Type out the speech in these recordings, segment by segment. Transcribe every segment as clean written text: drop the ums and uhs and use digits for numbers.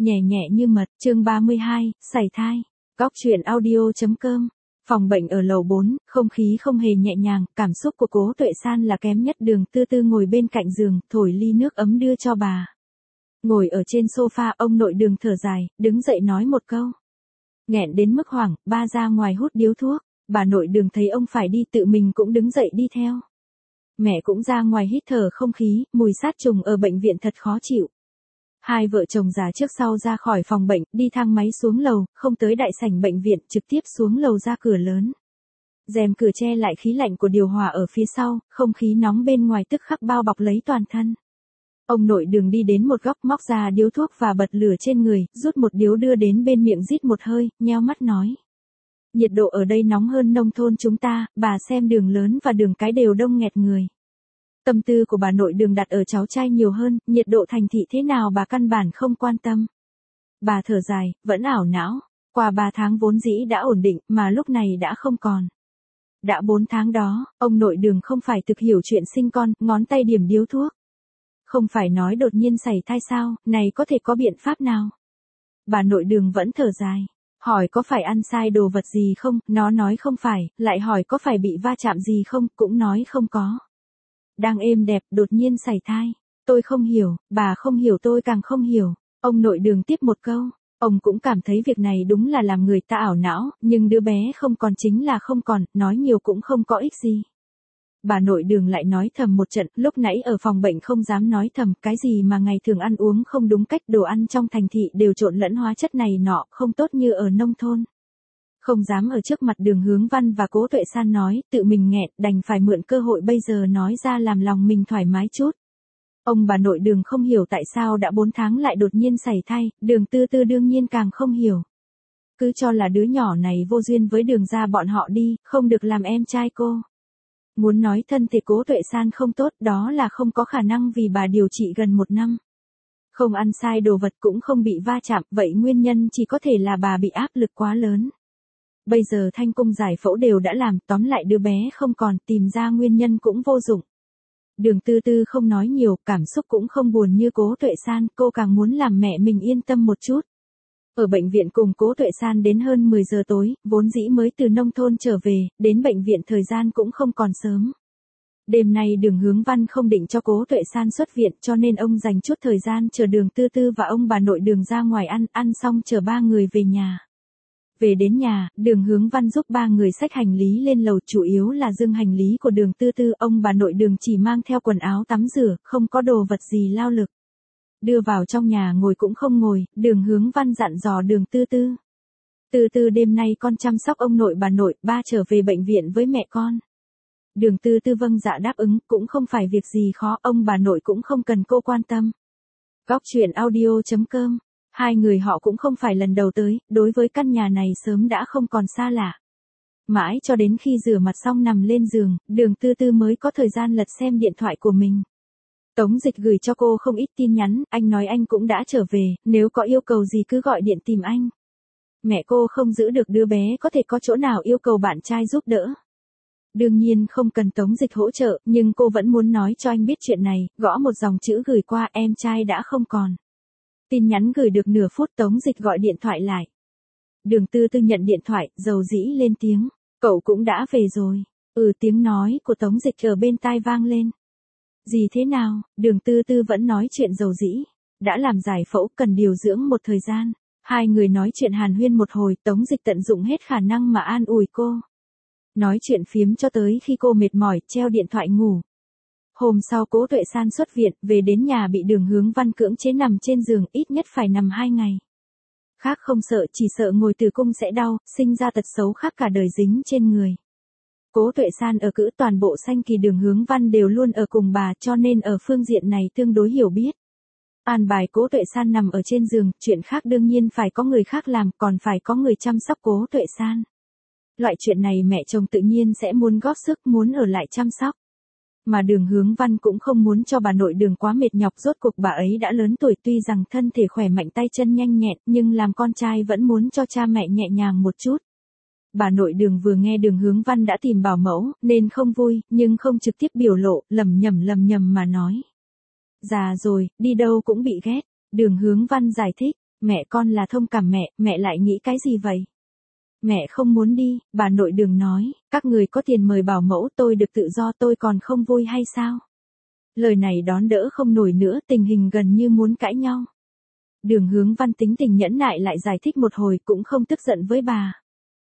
Nhẹ nhẹ như mật, chương 32, sảy thai. Góc truyện audio.com. Phòng bệnh ở lầu 4, không khí không hề nhẹ nhàng, cảm xúc của Cố Tuệ San là kém nhất. Đường Tư Tư ngồi bên cạnh giường, thổi ly nước ấm đưa cho bà. Ngồi ở trên sofa, ông nội Đường thở dài, đứng dậy nói một câu. Nghẹn đến mức hoảng, ba ra ngoài hút điếu thuốc. Bà nội Đường thấy ông phải đi, tự mình cũng đứng dậy đi theo. Mẹ cũng ra ngoài hít thở không khí, mùi sát trùng ở bệnh viện thật khó chịu. Hai vợ chồng già trước sau ra khỏi phòng bệnh, đi thang máy xuống lầu, không tới đại sảnh bệnh viện, trực tiếp xuống lầu ra cửa lớn. Rèm cửa che lại khí lạnh của điều hòa ở phía sau, không khí nóng bên ngoài tức khắc bao bọc lấy toàn thân. Ông nội Đường đi đến một góc, móc ra điếu thuốc và bật lửa trên người, rút một điếu đưa đến bên miệng rít một hơi, nheo mắt nói. Nhiệt độ ở đây nóng hơn nông thôn chúng ta, bà xem đường lớn và đường cái đều đông nghẹt người. Tâm tư của bà nội Đường đặt ở cháu trai nhiều hơn, nhiệt độ thành thị thế nào bà căn bản không quan tâm. Bà thở dài, vẫn ảo não, qua 3 tháng vốn dĩ đã ổn định, mà lúc này đã không còn. Đã 4 tháng đó, ông nội Đường không phải thực hiểu chuyện sinh con, ngón tay điểm điếu thuốc. Không phải nói đột nhiên sảy thai sao, này có thể có biện pháp nào? Bà nội Đường vẫn thở dài, hỏi có phải ăn sai đồ vật gì không, nó nói không phải, lại hỏi có phải bị va chạm gì không, cũng nói không có. Đang êm đẹp, đột nhiên sảy thai. Tôi không hiểu, bà không hiểu tôi càng không hiểu. Ông nội Đường tiếp một câu. Ông cũng cảm thấy việc này đúng là làm người ta ảo não, nhưng đứa bé không còn chính là không còn, nói nhiều cũng không có ích gì. Bà nội Đường lại nói thầm một trận, lúc nãy ở phòng bệnh không dám nói thầm, cái gì mà ngày thường ăn uống không đúng cách, đồ ăn trong thành thị đều trộn lẫn hóa chất này nọ, không tốt như ở nông thôn. Không dám ở trước mặt Đường Hướng Văn và Cố Tuệ San nói, tự mình nghẹn, đành phải mượn cơ hội bây giờ nói ra làm lòng mình thoải mái chút. Ông bà nội Đường không hiểu tại sao đã 4 tháng lại đột nhiên sảy thai, Đường Tư Tư đương nhiên càng không hiểu. Cứ cho là đứa nhỏ này vô duyên với Đường gia bọn họ đi, không được làm em trai cô. Muốn nói thân thể Cố Tuệ San không tốt, đó là không có khả năng vì bà điều trị gần 1 năm. Không ăn sai đồ vật cũng không bị va chạm, vậy nguyên nhân chỉ có thể là bà bị áp lực quá lớn. Bây giờ thanh cung giải phẫu đều đã làm, tóm lại đứa bé không còn, tìm ra nguyên nhân cũng vô dụng. Đường Tư Tư không nói nhiều, cảm xúc cũng không buồn như Cố Tuệ San, cô càng muốn làm mẹ mình yên tâm một chút. Ở bệnh viện cùng Cố Tuệ San đến hơn 10 giờ tối, vốn dĩ mới từ nông thôn trở về, đến bệnh viện thời gian cũng không còn sớm. Đêm nay Đường Hướng Văn không định cho Cố Tuệ San xuất viện, cho nên ông dành chút thời gian chờ Đường Tư Tư và ông bà nội Đường ra ngoài ăn xong chờ 3 người về nhà. Về đến nhà, Đường Hướng Văn giúp 3 người xách hành lý lên lầu, chủ yếu là dâng hành lý của Đường Tư Tư, ông bà nội Đường chỉ mang theo quần áo tắm rửa, không có đồ vật gì lao lực. Đưa vào trong nhà ngồi cũng không ngồi, Đường Hướng Văn dặn dò Đường Tư Tư. Tư Tư đêm nay con chăm sóc ông nội bà nội, ba trở về bệnh viện với mẹ con. Đường Tư Tư vâng dạ đáp ứng, cũng không phải việc gì khó, ông bà nội cũng không cần cô quan tâm. Góc truyện audio.com. Hai người họ cũng không phải lần đầu tới, đối với căn nhà này sớm đã không còn xa lạ. Mãi cho đến khi rửa mặt xong nằm lên giường, Đường Tư Tư mới có thời gian lật xem điện thoại của mình. Tống Dịch gửi cho cô không ít tin nhắn, anh nói anh cũng đã trở về, nếu có yêu cầu gì cứ gọi điện tìm anh. Mẹ cô không giữ được đứa bé, có thể có chỗ nào yêu cầu bạn trai giúp đỡ. Đương nhiên không cần Tống Dịch hỗ trợ, nhưng cô vẫn muốn nói cho anh biết chuyện này, gõ một dòng chữ gửi qua, em trai đã không còn. Tin nhắn gửi được nửa phút, Tống Dịch gọi điện thoại lại. Đường Tư Tư nhận điện thoại, dầu dĩ lên tiếng, cậu cũng đã về rồi. Tiếng nói của Tống Dịch ở bên tai vang lên. Gì thế nào? Đường Tư Tư vẫn nói chuyện dầu dĩ. Đã làm giải phẫu, cần điều dưỡng một thời gian. Hai người nói chuyện hàn huyên một hồi, Tống Dịch tận dụng hết khả năng mà an ủi cô. Nói chuyện phiếm cho tới khi cô mệt mỏi, treo điện thoại ngủ. Hôm sau Cố Tuệ San xuất viện, về đến nhà bị Đường Hướng Văn cưỡng chế nằm trên giường, ít nhất phải nằm 2 ngày. Khác không sợ, chỉ sợ ngồi tử cung sẽ đau, sinh ra tật xấu khác cả đời dính trên người. Cố Tuệ San ở cữ toàn bộ sanh kỳ Đường Hướng Văn đều luôn ở cùng bà, cho nên ở phương diện này tương đối hiểu biết. An bài Cố Tuệ San nằm ở trên giường, chuyện khác đương nhiên phải có người khác làm, còn phải có người chăm sóc Cố Tuệ San. Loại chuyện này mẹ chồng tự nhiên sẽ muốn góp sức, muốn ở lại chăm sóc. Mà Đường Hướng Văn cũng không muốn cho bà nội Đường quá mệt nhọc, rốt cuộc bà ấy đã lớn tuổi, tuy rằng thân thể khỏe mạnh tay chân nhanh nhẹn, nhưng làm con trai vẫn muốn cho cha mẹ nhẹ nhàng một chút. Bà nội Đường vừa nghe Đường Hướng Văn đã tìm bảo mẫu, nên không vui, nhưng không trực tiếp biểu lộ, lầm nhầm mà nói. Già rồi, đi đâu cũng bị ghét. Đường Hướng Văn giải thích, Mẹ con là thông cảm mẹ lại nghĩ cái gì vậy? Mẹ không muốn đi, bà nội Đường nói, các người có tiền mời bảo mẫu tôi được tự do tôi còn không vui hay sao? Lời này đón đỡ không nổi nữa, tình hình gần như muốn cãi nhau. Đường Hướng Văn tính tình nhẫn nại lại giải thích một hồi cũng không tức giận với bà.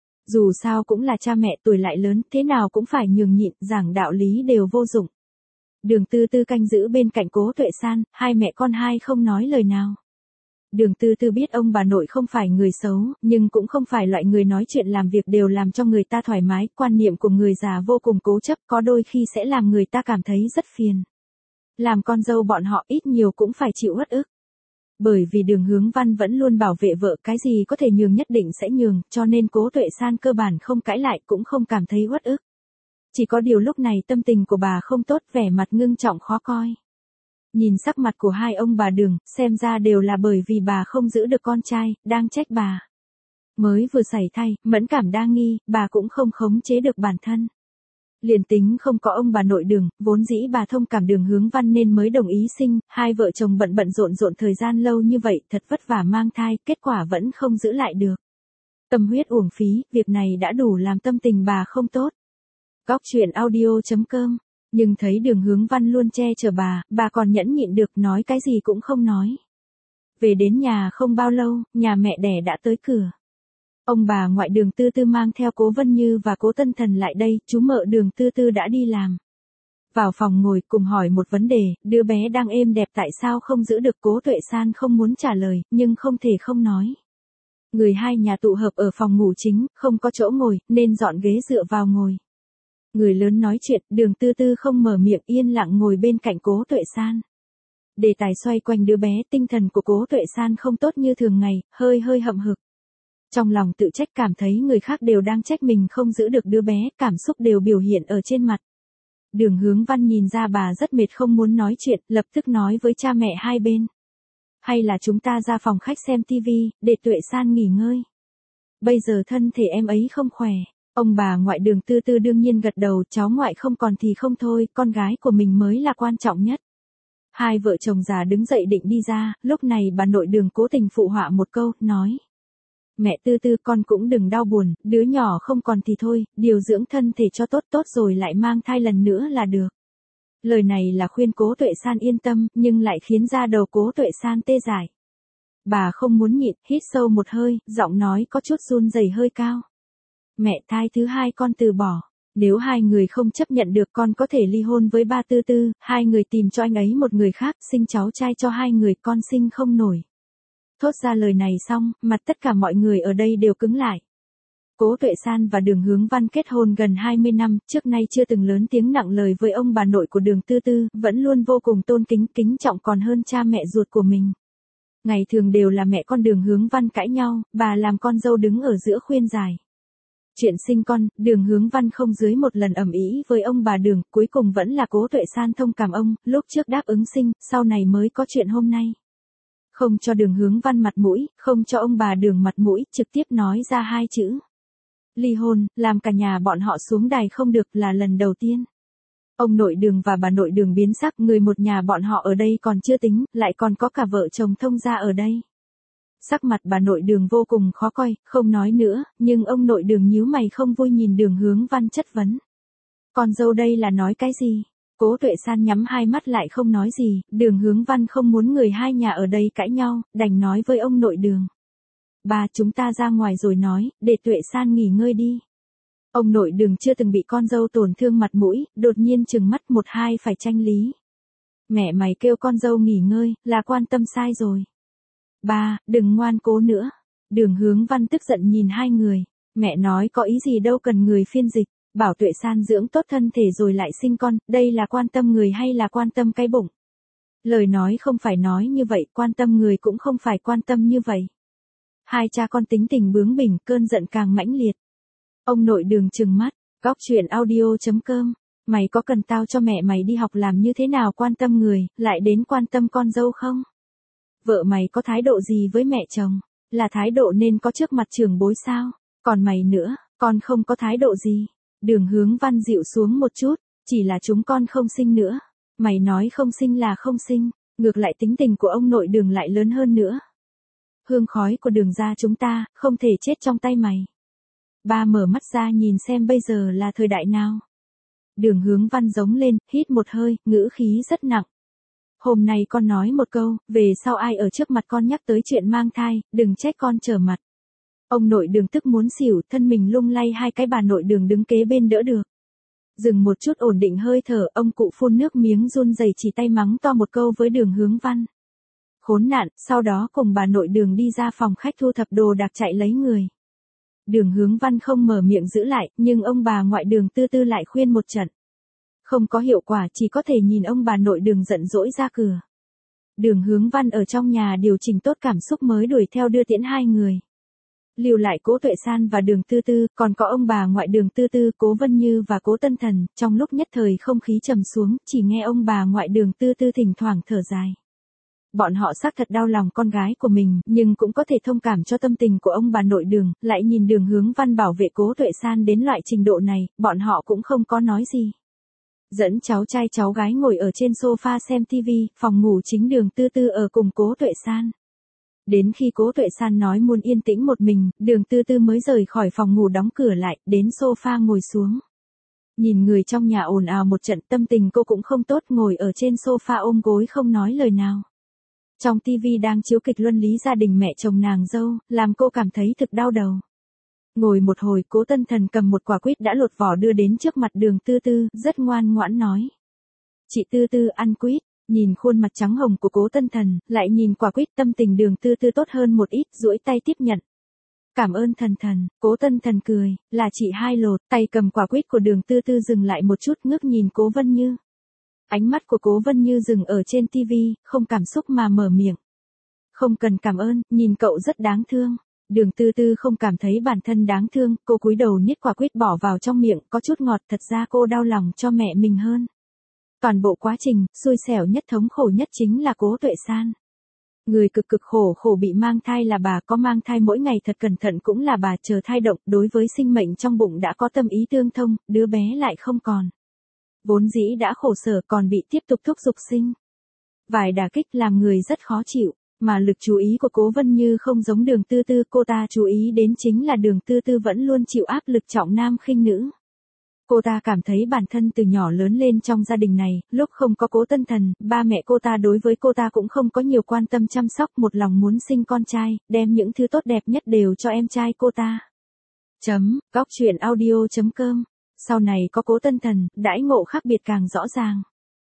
Dù sao cũng là cha mẹ tuổi lại lớn, thế nào cũng phải nhường nhịn, giảng đạo lý đều vô dụng. Đường Tư Tư canh giữ bên cạnh Cố Tuệ San, hai mẹ con hai không nói lời nào. Đường Tư Tư biết ông bà nội không phải người xấu, nhưng cũng không phải loại người nói chuyện làm việc đều làm cho người ta thoải mái, quan niệm của người già vô cùng cố chấp, có đôi khi sẽ làm người ta cảm thấy rất phiền. Làm con dâu bọn họ ít nhiều cũng phải chịu uất ức. Bởi vì Đường Hướng Văn vẫn luôn bảo vệ vợ, cái gì có thể nhường nhất định sẽ nhường, cho nên Cố Tuệ San cơ bản không cãi lại cũng không cảm thấy uất ức. Chỉ có điều lúc này tâm tình của bà không tốt, vẻ mặt ngưng trọng khó coi. Nhìn sắc mặt của hai ông bà Đường, xem ra đều là bởi vì bà không giữ được con trai, đang trách bà. Mới vừa sảy thai, mẫn cảm đa nghi, bà cũng không khống chế được bản thân. Liền tính không có ông bà nội Đường, vốn dĩ bà thông cảm Đường Hướng Văn nên mới đồng ý sinh, hai vợ chồng bận rộn thời gian lâu như vậy, thật vất vả mang thai, kết quả vẫn không giữ lại được. Tâm huyết uổng phí, việc này đã đủ làm tâm tình bà không tốt. Góc truyện audio.com. Nhưng thấy Đường Hướng Văn luôn che chở bà còn nhẫn nhịn được, nói cái gì cũng không nói. Về đến nhà không bao lâu, nhà mẹ đẻ đã tới cửa. Ông bà ngoại Đường Tư Tư mang theo Cố Vân Như và Cố Tân Thần lại đây, chú mợ Đường Tư Tư đã đi làm. Vào phòng ngồi cùng hỏi một vấn đề, đứa bé đang êm đẹp tại sao không giữ được. Cố Tuệ San không muốn trả lời, nhưng không thể không nói. Người hai nhà tụ hợp ở phòng ngủ chính, không có chỗ ngồi, nên dọn ghế dựa vào ngồi. Người lớn nói chuyện, Đường Tư Tư không mở miệng, yên lặng ngồi bên cạnh Cố Tuệ San. Đề tài xoay quanh đứa bé, tinh thần của Cố Tuệ San không tốt như thường ngày, hơi hậm hực. Trong lòng tự trách, cảm thấy người khác đều đang trách mình không giữ được đứa bé, cảm xúc đều biểu hiện ở trên mặt. Đường Hướng Văn nhìn ra bà rất mệt không muốn nói chuyện, lập tức nói với cha mẹ hai bên. Hay là chúng ta ra phòng khách xem tivi, để Tuệ San nghỉ ngơi. Bây giờ thân thể em ấy không khỏe. Ông bà ngoại Đường Tư Tư đương nhiên gật đầu, cháu ngoại không còn thì không thôi, con gái của mình mới là quan trọng nhất. Hai vợ chồng già đứng dậy định đi ra, lúc này bà nội Đường cố tình phụ họa một câu, nói. Mẹ Tư Tư, con cũng đừng đau buồn, đứa nhỏ không còn thì thôi, điều dưỡng thân thể cho tốt rồi lại mang thai lần nữa là được. Lời này là khuyên Cố Tuệ San yên tâm, nhưng lại khiến da đầu Cố Tuệ San tê dại. Bà không muốn nhịn, hít sâu một hơi, giọng nói có chút run rẩy hơi cao. Mẹ, thai thứ hai con từ bỏ. Nếu hai người không chấp nhận được, con có thể ly hôn với ba Tư Tư, hai người tìm cho anh ấy một người khác, sinh cháu trai cho hai người, con sinh không nổi. Thốt ra lời này xong, mặt tất cả mọi người ở đây đều cứng lại. Cố Tuệ San và Đường Hướng Văn kết hôn gần 20 năm, trước nay chưa từng lớn tiếng nặng lời với ông bà nội của Đường Tư Tư, vẫn luôn vô cùng tôn kính trọng còn hơn cha mẹ ruột của mình. Ngày thường đều là mẹ con Đường Hướng Văn cãi nhau, bà làm con dâu đứng ở giữa khuyên giải. Chuyện sinh con, Đường Hướng Văn không dưới một lần ầm ĩ với ông bà Đường, cuối cùng vẫn là Cố Tuệ San thông cảm ông, lúc trước đáp ứng sinh, sau này mới có chuyện hôm nay. Không cho Đường Hướng Văn mặt mũi, không cho ông bà Đường mặt mũi, trực tiếp nói ra hai chữ. Ly hôn, làm cả nhà bọn họ xuống đài không được, là lần đầu tiên. Ông nội Đường và bà nội Đường biến sắc, người một nhà bọn họ ở đây còn chưa tính, lại còn có cả vợ chồng thông gia ở đây. Sắc mặt bà nội Đường vô cùng khó coi, không nói nữa, nhưng ông nội Đường nhíu mày không vui nhìn Đường Hướng Văn chất vấn. Con dâu đây là nói cái gì? Cố Tuệ San nhắm hai mắt lại không nói gì, Đường Hướng Văn không muốn người hai nhà ở đây cãi nhau, đành nói với ông nội Đường. Bà, chúng ta ra ngoài rồi nói, để Tuệ San nghỉ ngơi đi. Ông nội Đường chưa từng bị con dâu tổn thương mặt mũi, đột nhiên trừng mắt một hai phải tranh lý. Mẹ mày kêu con dâu nghỉ ngơi, là quan tâm sai rồi. Ba, đừng ngoan cố nữa. Đường Hướng Văn tức giận nhìn hai người. Mẹ nói có ý gì đâu cần người phiên dịch. Bảo Tuệ San dưỡng tốt thân thể rồi lại sinh con, đây là quan tâm người hay là quan tâm cái bụng? Lời nói không phải nói như vậy, quan tâm người cũng không phải quan tâm như vậy. Hai cha con tính tình bướng bỉnh, cơn giận càng mãnh liệt. Ông nội Đường trừng mắt, góc truyện audio.com. Mày có cần tao cho mẹ mày đi học làm như thế nào quan tâm người, lại đến quan tâm con dâu không? Vợ mày có thái độ gì với mẹ chồng? Là thái độ nên có trước mặt trưởng bối sao? Còn mày nữa, con không có thái độ gì. Đường Hướng Văn dịu xuống một chút, chỉ là chúng con không sinh nữa. Mày nói không sinh là không sinh, ngược lại tính tình của ông nội Đường lại lớn hơn nữa. hương khói của Đường gia chúng ta, không thể chết trong tay mày. Ba mở mắt ra nhìn xem bây giờ là thời đại nào. Đường Hướng Văn giống lên, hít một hơi, ngữ khí rất nặng. Hôm nay con nói một câu, về sau ai ở trước mặt con nhắc tới chuyện mang thai, đừng trách con trở mặt. Ông nội Đường tức muốn xỉu, thân mình lung lay hai cái bà nội Đường đứng kế bên đỡ được. Dừng một chút ổn định hơi thở, ông cụ phun nước miếng run rẩy chỉ tay mắng to một câu với Đường Hướng Văn. Khốn nạn, sau đó cùng bà nội Đường đi ra phòng khách thu thập đồ đạc chạy lấy người. Đường Hướng Văn không mở miệng giữ lại, nhưng ông bà ngoại Đường Tư Tư lại khuyên một trận. Không có hiệu quả, chỉ có thể nhìn ông bà nội Đường giận dỗi ra cửa. Đường Hướng Văn ở trong nhà điều chỉnh tốt cảm xúc mới đuổi theo đưa tiễn hai người. Lưu lại Cố Tuệ San và Đường Tư Tư, còn có ông bà ngoại Đường Tư Tư, Cố Vân Như và Cố Tân Thần, trong lúc nhất thời không khí trầm xuống, chỉ nghe ông bà ngoại Đường Tư Tư thỉnh thoảng thở dài. Bọn họ xác thật đau lòng con gái của mình, nhưng cũng có thể thông cảm cho tâm tình của ông bà nội Đường, lại nhìn Đường Hướng Văn bảo vệ Cố Tuệ San đến loại trình độ này, bọn họ cũng không có nói gì. Dẫn cháu trai cháu gái ngồi ở trên sofa xem TV, phòng ngủ chính Đường Tư Tư ở cùng Cố Tuệ San. Đến khi Cố Tuệ San nói muốn yên tĩnh một mình, Đường Tư Tư mới rời khỏi phòng ngủ đóng cửa lại, đến sofa ngồi xuống. Nhìn người trong nhà ồn ào một trận, tâm tình cô cũng không tốt, ngồi ở trên sofa ôm gối không nói lời nào. Trong TV đang chiếu kịch luân lý gia đình mẹ chồng nàng dâu, làm cô cảm thấy thực đau đầu. Ngồi một hồi, Cố Tân Thần cầm một quả quýt đã lột vỏ đưa đến trước mặt Đường Tư Tư, rất ngoan ngoãn nói. Chị Tư Tư ăn quýt, nhìn khuôn mặt trắng hồng của Cố Tân Thần, lại nhìn quả quýt, tâm tình Đường Tư Tư tốt hơn một ít, duỗi tay tiếp nhận. Cảm ơn Thần Thần, Cố Tân Thần cười, là chị hai lột, tay cầm quả quýt của Đường Tư Tư dừng lại một chút, ngước nhìn Cố Vân Như. Ánh mắt của Cố Vân Như dừng ở trên TV, không cảm xúc mà mở miệng. Không cần cảm ơn, nhìn cậu rất đáng thương. Đường Tư Tư không cảm thấy bản thân đáng thương, cô cúi đầu niết quả quýt bỏ vào trong miệng, có chút ngọt, thật ra cô đau lòng cho mẹ mình hơn. Toàn bộ quá trình, xui xẻo nhất thống khổ nhất chính là Cố Tuệ San. Người cực cực khổ bị mang thai là bà, có mang thai mỗi ngày thật cẩn thận cũng là bà, chờ thai động, đối với sinh mệnh trong bụng đã có tâm ý tương thông, đứa bé lại không còn. Vốn dĩ đã khổ sở còn bị tiếp tục thúc giục sinh. Vài đả kích làm người rất khó chịu, mà lực chú ý của Cố Vân Như không giống Đường Tư Tư, cô ta chú ý đến chính là Đường Tư Tư vẫn luôn chịu áp lực trọng nam khinh nữ. Cô ta cảm thấy bản thân từ nhỏ lớn lên trong gia đình này, lúc không có Cố Tân Thần, ba mẹ cô ta đối với cô ta cũng không có nhiều quan tâm chăm sóc, một lòng muốn sinh con trai, đem những thứ tốt đẹp nhất đều cho em trai cô ta. Góc truyện audio.com. Sau này có Cố Tân Thần, đãi ngộ khác biệt càng rõ ràng.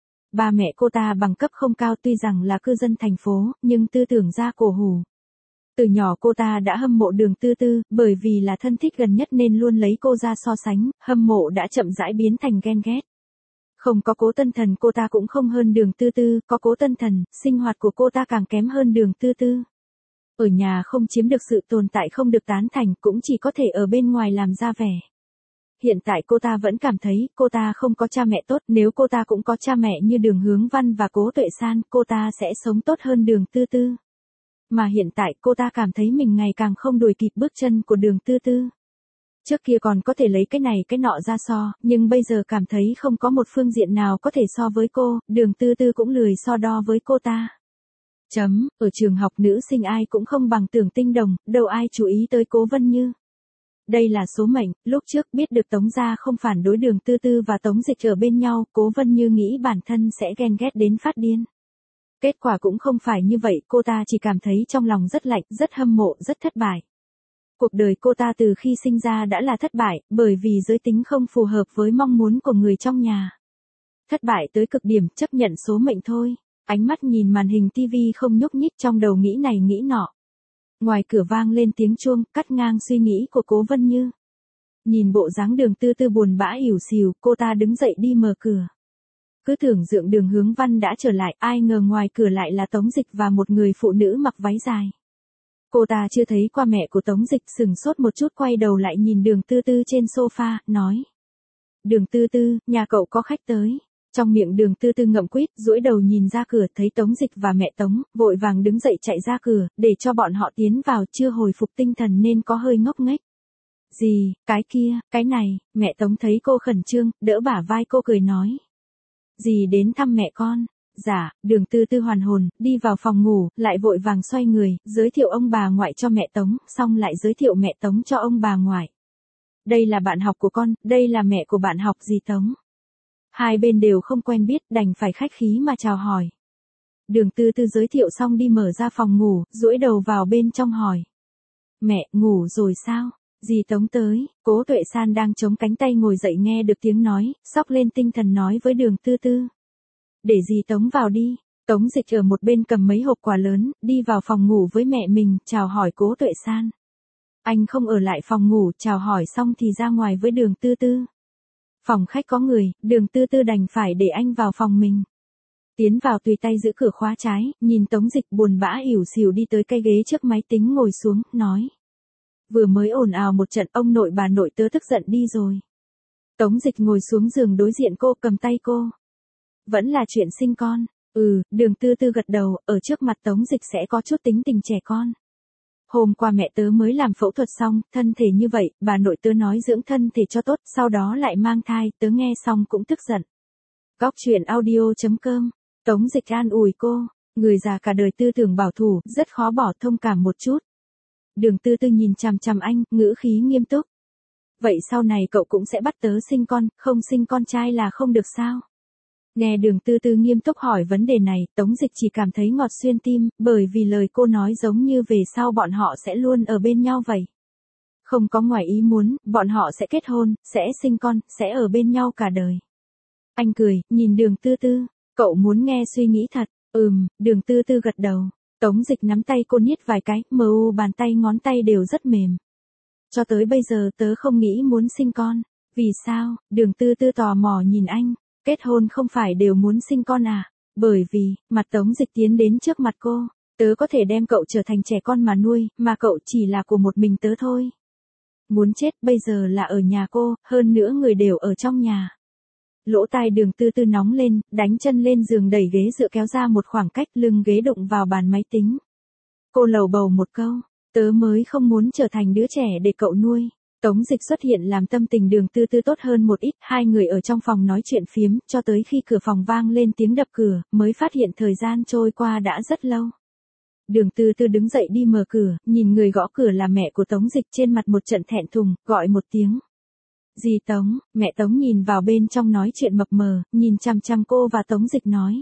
Ba mẹ cô ta bằng cấp không cao, tuy rằng là cư dân thành phố, nhưng tư tưởng ra cổ hủ. Từ nhỏ cô ta đã hâm mộ Đường Tư Tư, bởi vì là thân thích gần nhất nên luôn lấy cô ra so sánh, hâm mộ đã chậm rãi biến thành ghen ghét. Không có Cố Tân Thần cô ta cũng không hơn Đường Tư Tư, có Cố Tân Thần, sinh hoạt của cô ta càng kém hơn Đường Tư Tư. Ở nhà không chiếm được sự tồn tại, không được tán thành, cũng chỉ có thể ở bên ngoài làm ra vẻ. Hiện tại cô ta vẫn cảm thấy cô ta không có cha mẹ tốt, nếu cô ta cũng có cha mẹ như Đường Hướng Văn và Cố Tuệ San, cô ta sẽ sống tốt hơn Đường Tư Tư. Mà hiện tại cô ta cảm thấy mình ngày càng không đuổi kịp bước chân của Đường Tư Tư. Trước kia còn có thể lấy cái này cái nọ ra so, nhưng bây giờ cảm thấy không có một phương diện nào có thể so với cô, Đường Tư Tư cũng lười so đo với cô ta. Ở trường học nữ sinh ai cũng không bằng Tưởng Tinh Đồng, đâu ai chú ý tới Cố Vân Như. Đây là số mệnh, lúc trước biết được Tống gia không phản đối Đường Tư Tư và Tống Dịch ở bên nhau, Cố Vân Như nghĩ bản thân sẽ ghen ghét đến phát điên. Kết quả cũng không phải như vậy, cô ta chỉ cảm thấy trong lòng rất lạnh, rất hâm mộ, rất thất bại. Cuộc đời cô ta từ khi sinh ra đã là thất bại, bởi vì giới tính không phù hợp với mong muốn của người trong nhà. Thất bại tới cực điểm, chấp nhận số mệnh thôi. Ánh mắt nhìn màn hình TV không nhúc nhích, trong đầu nghĩ này nghĩ nọ. Ngoài cửa vang lên tiếng chuông, cắt ngang suy nghĩ của Cố Vân Như. Nhìn bộ dáng Đường Tư Tư buồn bã ỉu xìu, cô ta đứng dậy đi mở cửa. Cứ tưởng tượng Đường Hướng Văn đã trở lại, ai ngờ ngoài cửa lại là Tống Dịch và một người phụ nữ mặc váy dài. Cô ta chưa thấy qua mẹ của Tống Dịch, sừng sốt một chút, quay đầu lại nhìn Đường Tư Tư trên sofa, nói. Đường Tư Tư, nhà cậu có khách tới. Trong miệng Đường Tư Tư ngậm quýt, duỗi đầu nhìn ra cửa, thấy Tống Dịch và mẹ Tống, vội vàng đứng dậy chạy ra cửa, để cho bọn họ tiến vào, chưa hồi phục tinh thần nên có hơi ngốc nghếch. Gì, cái kia, cái này, mẹ Tống thấy cô khẩn trương, đỡ bả vai cô cười nói. Gì đến thăm mẹ con, Dạ, Đường Tư Tư hoàn hồn, đi vào phòng ngủ, lại vội vàng xoay người, giới thiệu ông bà ngoại cho mẹ Tống, xong lại giới thiệu mẹ Tống cho ông bà ngoại. Đây là bạn học của con, đây là mẹ của bạn học dì Tống. Hai bên đều không quen biết, đành phải khách khí mà chào hỏi. Đường Tư Tư giới thiệu xong đi mở ra phòng ngủ, duỗi đầu vào bên trong hỏi. Mẹ, ngủ rồi sao? Dì Tống tới, Cố Tuệ San đang chống cánh tay ngồi dậy nghe được tiếng nói, xốc lên tinh thần nói với Đường Tư Tư. Để dì Tống vào đi. Tống Dịch ở một bên cầm mấy hộp quà lớn, đi vào phòng ngủ với mẹ mình, chào hỏi Cố Tuệ San. Anh không ở lại phòng ngủ, chào hỏi xong thì ra ngoài với Đường Tư Tư. Phòng khách có người, Đường Tư Tư đành phải để anh vào phòng mình. Tiến vào tùy tay giữ cửa khóa trái, nhìn Tống Dịch buồn bã ỉu xìu đi tới cái ghế trước máy tính ngồi xuống, nói. Vừa mới ồn ào một trận, ông nội bà nội tớ tức giận đi rồi. Tống Dịch ngồi xuống giường đối diện cô, cầm tay cô. Vẫn là chuyện sinh con. Đường Tư Tư gật đầu, ở trước mặt Tống Dịch sẽ có chút tính tình trẻ con. Hôm qua mẹ tớ mới làm phẫu thuật xong, thân thể như vậy, bà nội tớ nói dưỡng thân thể cho tốt, sau đó lại mang thai, tớ nghe xong cũng tức giận. Góc truyện audio.com, Tống Dịch an ủi cô, người già cả đời tư tưởng bảo thủ, rất khó bỏ, thông cảm một chút. Đường Tư Tư nhìn chằm chằm anh, ngữ khí nghiêm túc. Vậy sau này cậu cũng sẽ bắt tớ sinh con, không sinh con trai là không được sao? Nghe Đường Tư Tư nghiêm túc hỏi vấn đề này, Tống Dịch chỉ cảm thấy ngọt xuyên tim, bởi vì lời cô nói giống như về sau bọn họ sẽ luôn ở bên nhau vậy. Không có ngoài ý muốn, bọn họ sẽ kết hôn, sẽ sinh con, sẽ ở bên nhau cả đời. Anh cười, nhìn Đường Tư Tư, cậu muốn nghe suy nghĩ thật, Đường Tư Tư gật đầu. Tống Dịch nắm tay cô niết vài cái, bàn tay ngón tay đều rất mềm. Cho tới bây giờ tớ không nghĩ muốn sinh con. Vì sao? Đường Tư Tư tò mò nhìn anh. Kết hôn không phải đều muốn sinh con à? Bởi vì, mặt Tống Dịch tiến đến trước mặt cô. Tớ có thể đem cậu trở thành trẻ con mà nuôi, mà cậu chỉ là của một mình tớ thôi. Muốn chết, bây giờ là ở nhà cô, hơn nữa người đều ở trong nhà. Lỗ tai Đường Tư Tư nóng lên, đánh chân lên giường đẩy ghế dựa kéo ra một khoảng cách, lưng ghế đụng vào bàn máy tính. Cô lầu bầu một câu, tớ mới không muốn trở thành đứa trẻ để cậu nuôi. Tống Dịch xuất hiện làm tâm tình Đường Tư Tư tốt hơn một ít, hai người ở trong phòng nói chuyện phiếm, cho tới khi cửa phòng vang lên tiếng đập cửa, mới phát hiện thời gian trôi qua đã rất lâu. Đường Tư Tư đứng dậy đi mở cửa, nhìn người gõ cửa là mẹ của Tống Dịch, trên mặt một trận thẹn thùng, gọi một tiếng. Dì Tống, mẹ Tống nhìn vào bên trong nói chuyện mập mờ, nhìn chằm chằm cô và Tống Dịch nói.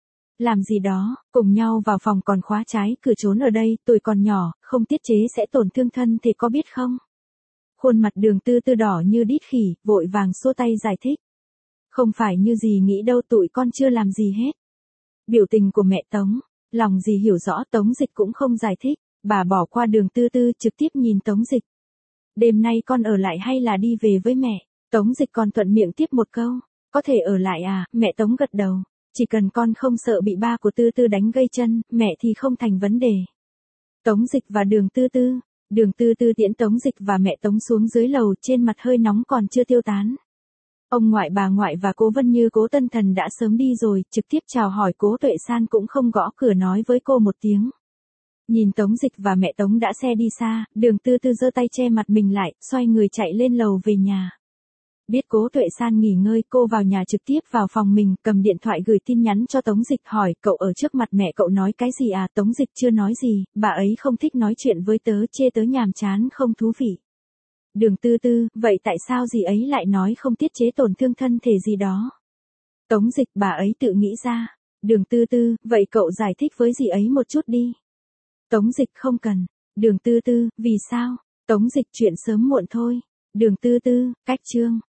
Làm gì đó, cùng nhau vào phòng còn khóa trái, cửa trốn ở đây, tuổi còn nhỏ, không tiết chế sẽ tổn thương thân thì có biết không? Khuôn mặt Đường Tư Tư đỏ như đít khỉ, vội vàng xua tay giải thích. Không phải như dì nghĩ đâu, tụi con chưa làm gì hết. Biểu tình của mẹ Tống, lòng dì hiểu rõ. Tống Dịch cũng không giải thích, bà bỏ qua Đường Tư Tư trực tiếp nhìn Tống Dịch. Đêm nay con ở lại hay là đi về với mẹ? Tống Dịch còn thuận miệng tiếp một câu. Có thể ở lại à? Mẹ Tống gật đầu. Chỉ cần con không sợ bị ba của Tư Tư đánh gây chân, mẹ thì không thành vấn đề. Tống Dịch và Đường Tư Tư. Đường Tư Tư tiễn Tống Dịch và mẹ Tống xuống dưới lầu, trên mặt hơi nóng còn chưa tiêu tán. Ông ngoại bà ngoại và Cố Vân Như Cố Tân Thần đã sớm đi rồi, trực tiếp chào hỏi. Cố Tuệ San cũng không gõ cửa nói với cô một tiếng. Nhìn Tống Dịch và mẹ Tống đã xe đi xa, Đường Tư Tư giơ tay che mặt mình lại, xoay người chạy lên lầu về nhà. Biết Cố Tuệ San nghỉ ngơi, cô vào nhà trực tiếp vào phòng mình, cầm điện thoại gửi tin nhắn cho Tống Dịch hỏi, cậu ở trước mặt mẹ cậu nói cái gì à? Tống Dịch chưa nói gì, bà ấy không thích nói chuyện với tớ, chê tớ nhàm chán không thú vị. Đường Tư Tư, vậy tại sao dì ấy lại nói không tiết chế tổn thương thân thể gì đó? Tống Dịch, bà ấy tự nghĩ ra. Đường Tư Tư, vậy cậu giải thích với dì ấy một chút đi. Tống Dịch, không cần. Đường Tư Tư, vì sao? Tống Dịch, chuyện sớm muộn thôi. Đường Tư Tư, cách chương.